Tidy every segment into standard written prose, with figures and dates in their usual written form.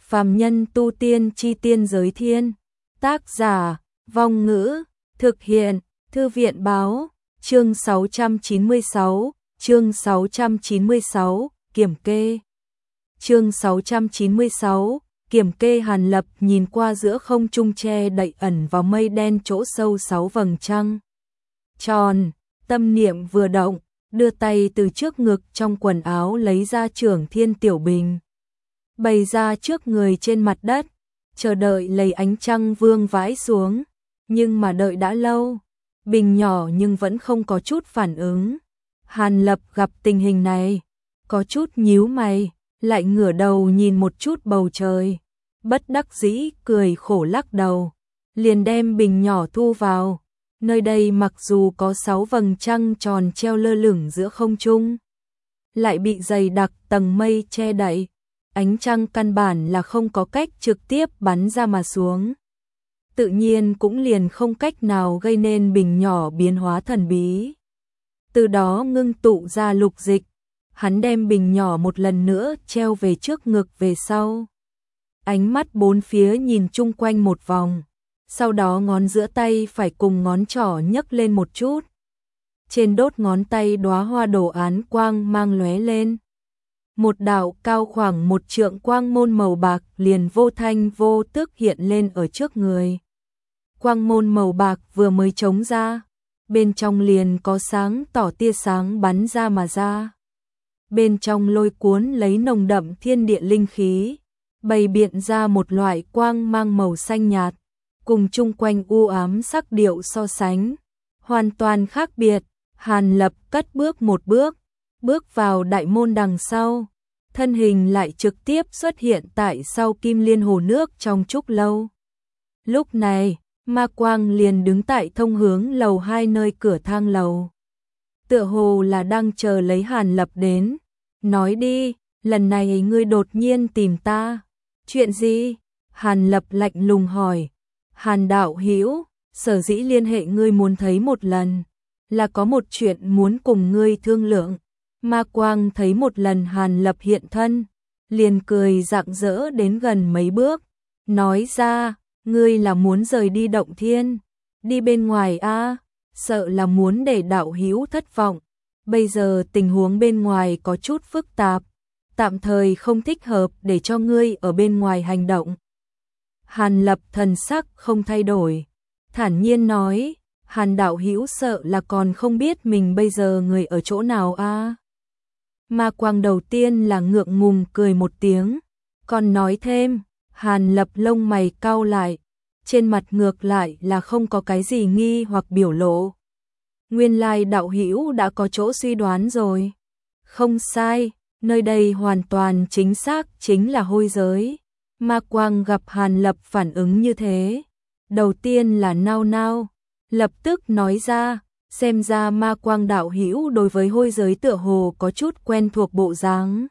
Phàm nhân tu tiên chi tiên giới thiên. Tác giả, Vong Ngữ, thực hiện, Thư viện báo, chương 696, kiểm kê. Chương 696, kiểm kê. Hàn Lập nhìn qua giữa không trung che đậy ẩn vào mây đen chỗ sâu 6 vầng trăng tròn, tâm niệm vừa động, đưa tay từ trước ngực trong quần áo lấy ra Trưởng Thiên Tiểu Bình, bày ra trước người trên mặt đất, chờ đợi lấy ánh trăng vương vãi xuống, nhưng mà đợi đã lâu, bình nhỏ nhưng vẫn không có chút phản ứng. Hàn Lập gặp tình hình này, có chút nhíu mày, lại ngửa đầu nhìn một chút bầu trời, bất đắc dĩ cười khổ lắc đầu, liền đem bình nhỏ thu vào. Nơi đây mặc dù có 6 vầng trăng tròn treo lơ lửng giữa không trung, lại bị dày đặc tầng mây che đậy, ánh trăng căn bản là không có cách trực tiếp bắn ra mà xuống. Tự nhiên cũng liền không cách nào gây nên bình nhỏ biến hóa thần bí. Từ đó ngưng tụ ra lục dịch, hắn đem bình nhỏ một lần nữa treo về trước ngực về sau. Ánh mắt bốn phía nhìn chung quanh một vòng, sau đó ngón giữa tay phải cùng ngón trỏ nhấc lên một chút. Trên đốt ngón tay đóa hoa đồ án quang mang lóe lên. Một đạo cao khoảng 1 trượng quang môn màu bạc liền vô thanh vô tức hiện lên ở trước người. Quang môn màu bạc vừa mới trống ra, bên trong liền có sáng tỏ tia sáng bắn ra mà ra. Bên trong lôi cuốn lấy nồng đậm thiên địa linh khí, bày biện ra một loại quang mang màu xanh nhạt, cùng chung quanh u ám sắc điệu so sánh, hoàn toàn khác biệt. Hàn Lập cất bước một bước, bước vào đại môn đằng sau, thân hình lại trực tiếp xuất hiện tại sau Kim Liên hồ nước trong trúc lâu. Lúc này, ma quang liền đứng tại thông hướng lầu 2 nơi cửa thang lầu. Tựa hồ là đang chờ lấy Hàn Lập đến. Nói đi, lần này ngươi đột nhiên tìm ta. Chuyện gì? Hàn Lập lạnh lùng hỏi. Hàn đạo hữu, sở dĩ liên hệ ngươi muốn thấy một lần, là có một chuyện muốn cùng ngươi thương lượng. Ma quang thấy một lần Hàn Lập hiện thân, liền cười rạng rỡ đến gần mấy bước, nói ra, ngươi là muốn rời đi động thiên, đi bên ngoài a, sợ là muốn để đạo hữu thất vọng. Bây giờ tình huống bên ngoài có chút phức tạp, tạm thời không thích hợp để cho ngươi ở bên ngoài hành động. Hàn Lập thần sắc không thay đổi, thản nhiên nói, Hàn đạo hữu sợ là còn không biết mình bây giờ người ở chỗ nào a. Ma quang đầu tiên là ngượng ngùng cười một tiếng, còn nói thêm. Hàn Lập lông mày cau lại, trên mặt ngược lại là không có cái gì nghi hoặc biểu lộ. Nguyên lai đạo hữu đã có chỗ suy đoán rồi. Không sai, nơi đây hoàn toàn chính xác chính là hôi giới. Ma quang gặp Hàn Lập phản ứng như thế, đầu tiên là nao nao, lập tức nói ra, xem ra ma quang đạo hữu đối với hôi giới tựa hồ có chút quen thuộc bộ dáng.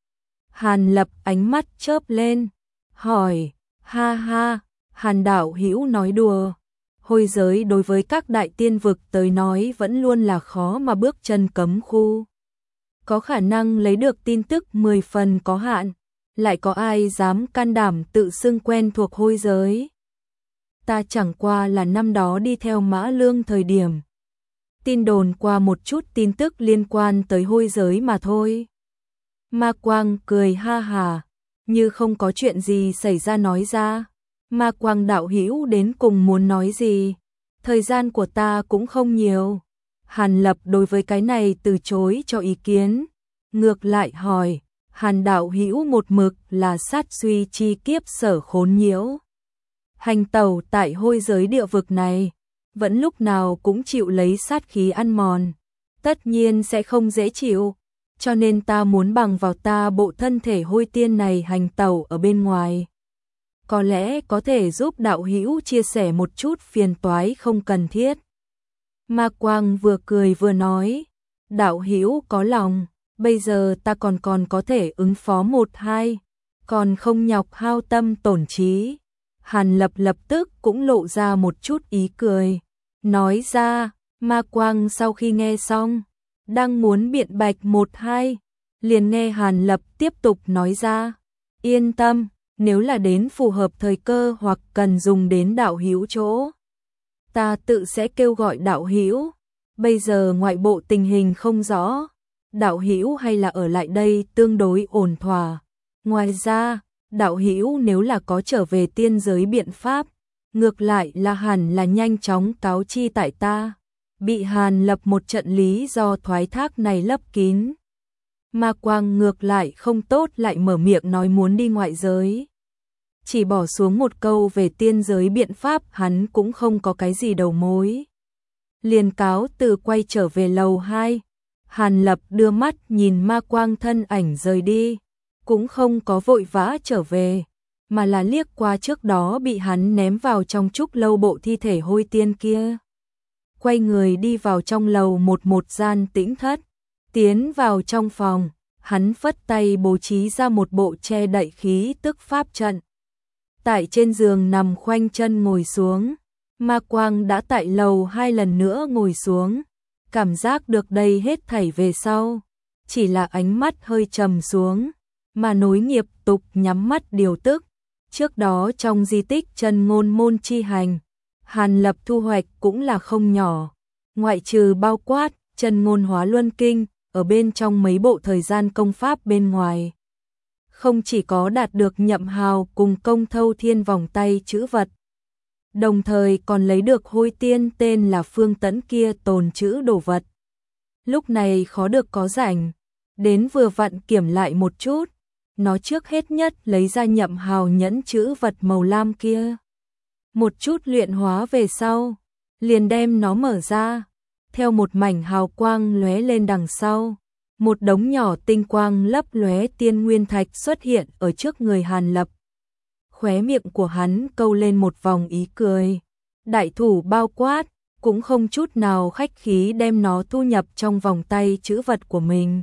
Hàn Lập ánh mắt chớp lên, hỏi, ha ha, Hàn đạo hữu nói đùa. Hôi giới đối với các đại tiên vực tới nói vẫn luôn là khó mà bước chân cấm khu. Có khả năng lấy được tin tức 10 phần có hạn, lại có ai dám can đảm tự xưng quen thuộc hôi giới. Ta chẳng qua là năm đó đi theo Mã Lương thời điểm, tin đồn qua một chút tin tức liên quan tới hôi giới mà thôi. Ma quang cười ha hà, như không có chuyện gì xảy ra nói ra. Ma quang đạo hữu đến cùng muốn nói gì? Thời gian của ta cũng không nhiều. Hàn Lập đối với cái này từ chối cho ý kiến, ngược lại hỏi, Hàn đạo hữu một mực là sát suy chi kiếp sở khốn nhiễu, hành tẩu tại hôi giới địa vực này, vẫn lúc nào cũng chịu lấy sát khí ăn mòn, tất nhiên sẽ không dễ chịu, cho nên ta muốn bằng vào ta bộ thân thể hôi tiên này hành tẩu ở bên ngoài. Có lẽ có thể giúp đạo hữu chia sẻ một chút phiền toái không cần thiết. Ma quang vừa cười vừa nói, đạo hữu có lòng, bây giờ ta còn có thể ứng phó 1-2, còn không nhọc hao tâm tổn trí. Hàn Lập lập tức cũng lộ ra một chút ý cười, nói ra. Ma quang sau khi nghe xong, đang muốn biện bạch 1-2, liền nghe Hàn Lập tiếp tục nói ra, yên tâm, nếu là đến phù hợp thời cơ hoặc cần dùng đến đạo hữu chỗ, ta tự sẽ kêu gọi đạo hữu. Bây giờ ngoại bộ tình hình không rõ, đạo hữu hay là ở lại đây tương đối ổn thỏa. Ngoài ra, đạo hữu nếu là có trở về tiên giới biện pháp, ngược lại là hẳn là nhanh chóng cáo chi tại ta. Bị Hàn Lập một trận lý do thoái thác này lấp kín. Ma Quang ngược lại không tốt, lại mở miệng nói muốn đi ngoại giới. Chỉ bỏ xuống một câu về tiên giới biện pháp, hắn cũng không có cái gì đầu mối. Liền cáo từ quay trở về lầu 2. Hàn Lập đưa mắt nhìn Ma Quang thân ảnh rời đi, cũng không có vội vã trở về, mà là liếc qua trước đó bị hắn ném vào trong trúc lâu bộ thi thể hôi tiên kia. Quay người đi vào trong lầu một gian tĩnh thất, tiến vào trong phòng, hắn phất tay bố trí ra một bộ che đậy khí tức pháp trận. Tại trên giường nằm khoanh chân ngồi xuống, Ma Quang đã tại lầu 2 lần nữa ngồi xuống, cảm giác được đây hết thảy về sau, chỉ là ánh mắt hơi trầm xuống, mà nối nghiệp tục nhắm mắt điều tức. Trước đó trong di tích Chân Ngôn môn chi hành, Hàn Lập thu hoạch cũng là không nhỏ, ngoại trừ bao quát Chân Ngôn hóa luân kinh, ở bên trong mấy bộ thời gian công pháp bên ngoài. Không chỉ có đạt được Nhậm Hào cùng Công Thâu Thiên vòng tay chữ vật, đồng thời còn lấy được hôi tiên tên là Phương Tẫn kia tồn chữ đồ vật. Lúc này khó được có rảnh, đến vừa vặn kiểm lại một chút, nó trước hết nhất lấy ra Nhậm Hào nhẫn chữ vật màu lam kia. Một chút luyện hóa về sau, liền đem nó mở ra, theo một mảnh hào quang lóe lên đằng sau, một đống nhỏ tinh quang lấp lóe tiên nguyên thạch xuất hiện ở trước người Hàn Lập. Khóe miệng của hắn câu lên một vòng ý cười, đại thủ bao quát, cũng không chút nào khách khí đem nó thu nhập trong vòng tay chữ vật của mình.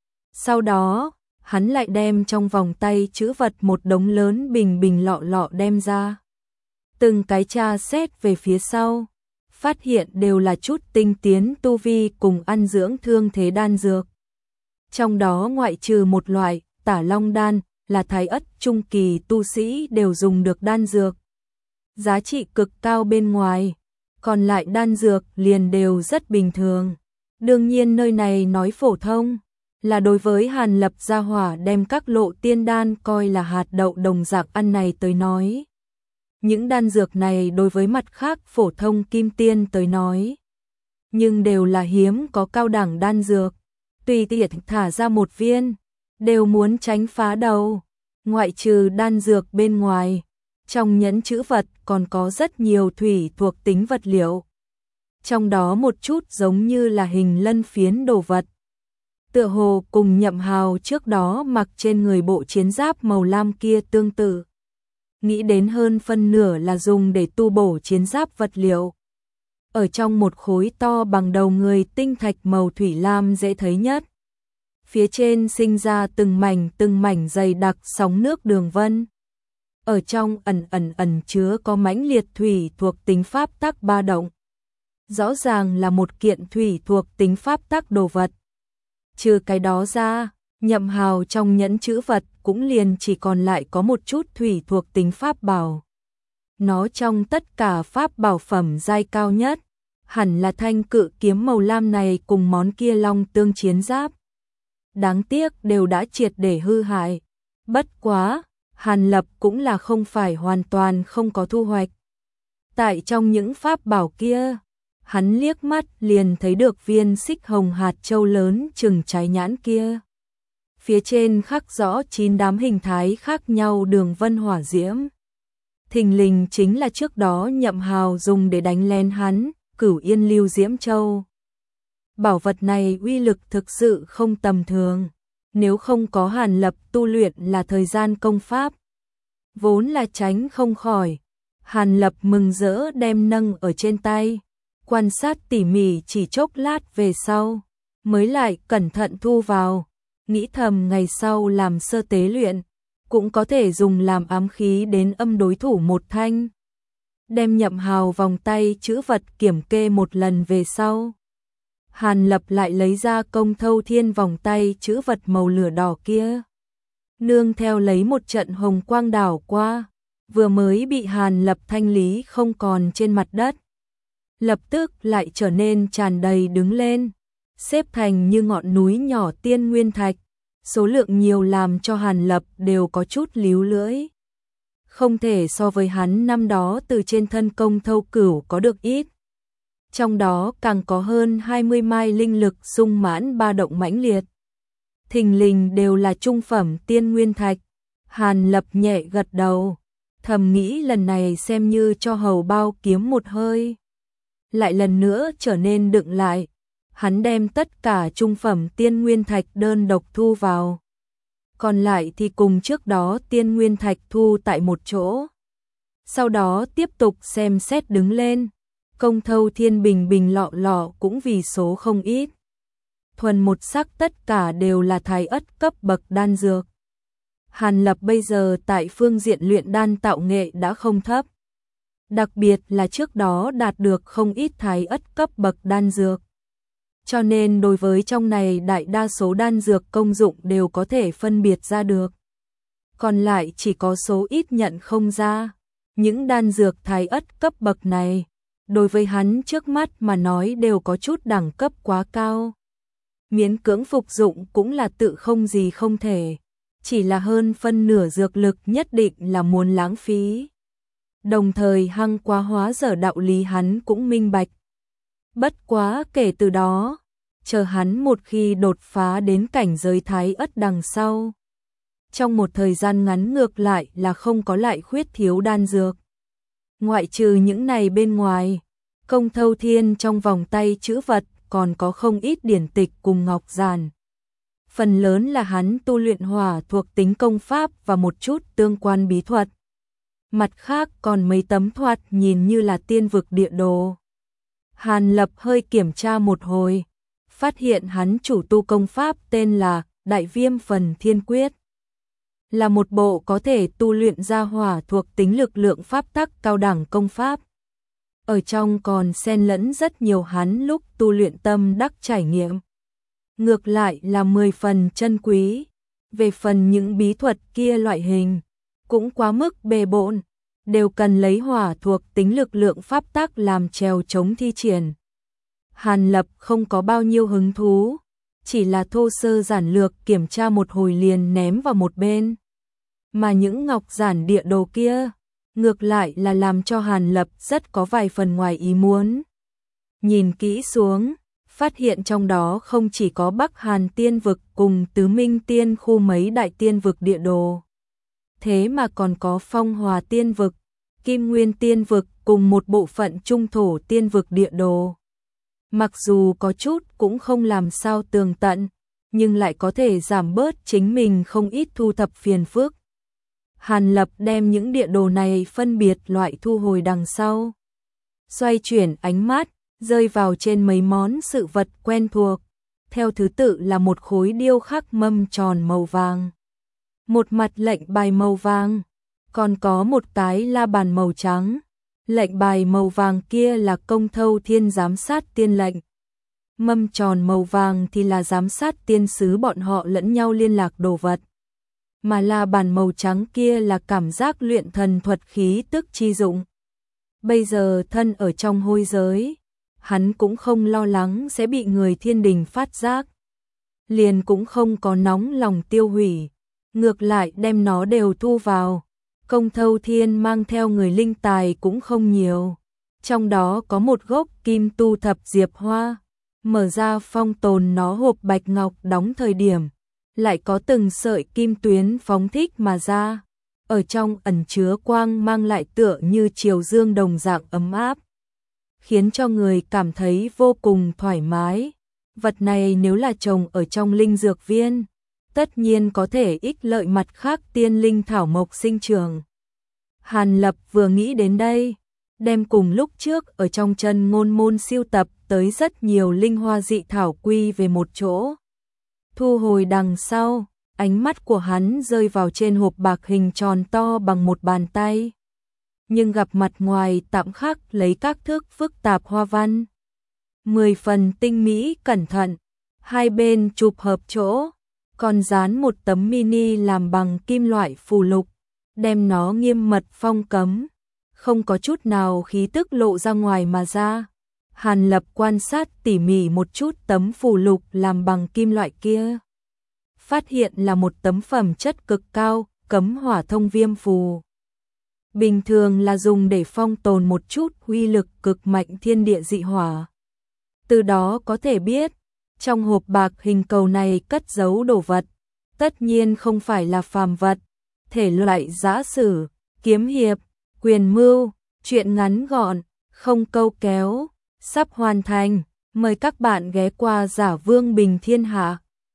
Sau đó, hắn lại đem trong vòng tay chữ vật một đống lớn bình lọ lọ đem ra. Từng cái tra xét về phía sau, phát hiện đều là chút tinh tiến tu vi cùng ăn dưỡng thương thế đan dược. Trong đó ngoại trừ một loại, Tả Long đan, là thái ất trung kỳ tu sĩ đều dùng được đan dược. Giá trị cực cao bên ngoài, còn lại đan dược liền đều rất bình thường. Đương nhiên nơi này nói phổ thông, là đối với Hàn Lập gia hỏa đem các lộ tiên đan coi là hạt đậu đồng dạng ăn này tới nói. Những đan dược này đối với mặt khác phổ thông kim tiên tới nói, nhưng đều là hiếm có cao đẳng đan dược, tùy tiện thả ra một viên, đều muốn tránh phá đầu. Ngoại trừ đan dược bên ngoài, trong nhẫn chữ vật còn có rất nhiều thủy thuộc tính vật liệu. Trong đó một chút giống như là hình lân phiến đồ vật, tựa hồ cùng Nhậm Hào trước đó mặc trên người bộ chiến giáp màu lam kia tương tự. Nghĩ đến hơn phân nửa là dùng để tu bổ chiến giáp vật liệu. Ở trong một khối to bằng đầu người tinh thạch màu thủy lam dễ thấy nhất. Phía trên sinh ra từng mảnh dày đặc sóng nước đường vân. Ở trong ẩn chứa có mãnh liệt thủy thuộc tính pháp tắc ba động. Rõ ràng là một kiện thủy thuộc tính pháp tắc đồ vật. Trừ cái đó ra, Nhậm Hào trong nhẫn chữ vật cũng liền chỉ còn lại có một chút thủy thuộc tính pháp bảo. Nó trong tất cả pháp bảo phẩm giai cao nhất, hẳn là thanh cự kiếm màu lam này cùng món kia long tương chiến giáp. Đáng tiếc đều đã triệt để hư hại. Bất quá, Hàn Lập cũng là không phải hoàn toàn không có thu hoạch. Tại trong những pháp bảo kia, hắn liếc mắt liền thấy được viên xích hồng hạt châu lớn chừng trái nhãn kia. Phía trên khắc rõ 9 đám hình thái khác nhau đường vân hỏa diễm. Thình lình chính là trước đó Nhậm Hào dùng để đánh lén hắn, Cửu Yên Lưu Diễm Châu. Bảo vật này uy lực thực sự không tầm thường, nếu không có Hàn Lập tu luyện là thời gian công pháp, vốn là tránh không khỏi. Hàn Lập mừng rỡ đem nâng ở trên tay, quan sát tỉ mỉ chỉ chốc lát về sau, mới lại cẩn thận thu vào, nghĩ thầm ngày sau làm sơ tế luyện, cũng có thể dùng làm ám khí đến âm đối thủ một thanh. Đem Nhậm Hào vòng tay chữ vật kiểm kê một lần về sau, Hàn Lập lại lấy ra Công Thâu Thiên vòng tay chữ vật màu lửa đỏ kia. nương theo lấy một trận hồng quang đảo qua, vừa mới bị Hàn Lập thanh lý không còn trên mặt đất, lập tức lại trở nên tràn đầy đứng lên, xếp thành như ngọn núi nhỏ tiên nguyên thạch, số lượng nhiều làm cho Hàn Lập đều có chút líu lưỡi. Không thể so với hắn năm đó từ trên thân Công Thâu Cửu có được ít. Trong đó càng có hơn 20 mai linh lực sung mãn ba động mãnh liệt. Thình lình đều là trung phẩm tiên nguyên thạch. Hàn Lập nhẹ gật đầu, thầm nghĩ lần này xem như cho hầu bao kiếm một hơi. Lại lần nữa trở nên đựng lại, hắn đem tất cả trung phẩm tiên nguyên thạch đơn độc thu vào. Còn lại thì cùng trước đó tiên nguyên thạch thu tại một chỗ. Sau đó tiếp tục xem xét đứng lên, Công Thâu Thiên bình bình lọ lọ cũng vì số không ít. Thuần một sắc tất cả đều là thái ất cấp bậc đan dược. Hàn Lập bây giờ tại phương diện luyện đan tạo nghệ đã không thấp. Đặc biệt là trước đó đạt được không ít thái ất cấp bậc đan dược. Cho nên đối với trong này đại đa số đan dược công dụng đều có thể phân biệt ra được. Còn lại chỉ có số ít nhận không ra. Những đan dược thái ất cấp bậc này, đối với hắn trước mắt mà nói đều có chút đẳng cấp quá cao. Miễn cưỡng phục dụng cũng là tự không gì không thể. Chỉ là hơn phân nửa dược lực nhất định là muốn lãng phí. Đồng thời hăng quá hóa dở đạo lý hắn cũng minh bạch. Bất quá kể từ đó, chờ hắn một khi đột phá đến cảnh giới thái ất đằng sau. Trong một thời gian ngắn ngược lại là không có lại khuyết thiếu đan dược. Ngoại trừ những này bên ngoài, Công Thâu Thiên trong vòng tay chữ vật còn có không ít điển tịch cùng ngọc giản. Phần lớn là hắn tu luyện hỏa thuộc tính công pháp và một chút tương quan bí thuật. Mặt khác còn mấy tấm thoạt nhìn như là tiên vực địa đồ. Hàn Lập hơi kiểm tra một hồi, phát hiện hắn chủ tu công pháp tên là Đại Viêm Phần Thiên Quyết. Là một bộ có thể tu luyện ra hỏa thuộc tính lực lượng pháp tắc cao đẳng công pháp. Ở trong còn xen lẫn rất nhiều hắn lúc tu luyện tâm đắc trải nghiệm. Ngược lại là 10 phần chân quý. Về phần những bí thuật kia loại hình, cũng quá mức bề bộn, đều cần lấy hỏa thuộc tính lực lượng pháp tắc làm chèo chống thi triển. Hàn Lập không có bao nhiêu hứng thú, chỉ là thô sơ giản lược kiểm tra một hồi liền ném vào một bên. Mà những ngọc giản địa đồ kia, ngược lại là làm cho Hàn Lập rất có vài phần ngoài ý muốn. Nhìn kỹ xuống, phát hiện trong đó không chỉ có Bắc Hàn tiên vực cùng Tứ Minh tiên khu mấy đại tiên vực địa đồ. Thế mà còn có Phong Hòa tiên vực, Kim Nguyên tiên vực cùng một bộ phận trung thổ tiên vực địa đồ. Mặc dù có chút cũng không làm sao tường tận, nhưng lại có thể giảm bớt chính mình không ít thu thập phiền phức. Hàn Lập đem những địa đồ này phân biệt loại thu hồi đằng sau. Xoay chuyển ánh mắt, rơi vào trên mấy món sự vật quen thuộc. Theo thứ tự là một khối điêu khắc mâm tròn màu vàng, một mặt lệnh bài màu vàng, còn có một cái la bàn màu trắng. Lệnh bài màu vàng kia là Công Thâu Thiên giám sát tiên lệnh. Mâm tròn màu vàng thì là giám sát tiên sứ bọn họ lẫn nhau liên lạc đồ vật. Mà la bàn màu trắng kia là cảm giác luyện thần thuật khí tức chi dụng. Bây giờ thân ở trong hôi giới, hắn cũng không lo lắng sẽ bị người thiên đình phát giác. Liền cũng không có nóng lòng tiêu hủy, ngược lại đem nó đều thu vào. Công Thâu Thiên mang theo người linh tài cũng không nhiều. Trong đó có một gốc kim tu thập diệp hoa. Mở ra phong tồn nó hộp bạch ngọc đóng thời điểm. Lại có từng sợi kim tuyến phóng thích mà ra. Ở trong ẩn chứa quang mang lại tựa như chiều dương đồng dạng ấm áp. Khiến cho người cảm thấy vô cùng thoải mái. Vật này nếu là trồng ở trong linh dược viên, tất nhiên có thể ích lợi mặt khác tiên linh thảo mộc sinh trường. Hàn Lập vừa nghĩ đến đây, đem cùng lúc trước ở trong chân ngôn môn siêu tập tới rất nhiều linh hoa dị thảo quy về một chỗ. Thu hồi đằng sau, ánh mắt của hắn rơi vào trên hộp bạc hình tròn to bằng một bàn tay. Nhưng gặp mặt ngoài tạm khắc lấy các thước phức tạp hoa văn. 10 phần tinh mỹ cẩn thận, hai bên chụp hợp chỗ. còn dán một tấm mini làm bằng kim loại phù lục, đem nó nghiêm mật phong cấm, không có chút nào khí tức lộ ra ngoài mà ra. Hàn Lập quan sát tỉ mỉ một chút tấm phù lục làm bằng kim loại kia, phát hiện là một tấm phẩm chất cực cao, cấm hỏa thông viêm phù. Bình thường là dùng để phong tồn một chút uy lực cực mạnh thiên địa dị hỏa. Từ đó có thể biết, trong hộp bạc hình cầu này cất giấu đồ vật, tất nhiên không phải là phàm vật, thể loại giã sử, kiếm hiệp, quyền mưu, truyện ngắn gọn, không câu kéo, sắp hoàn thành. Mời các bạn ghé qua Giả Vương Bình Thiên Hạ.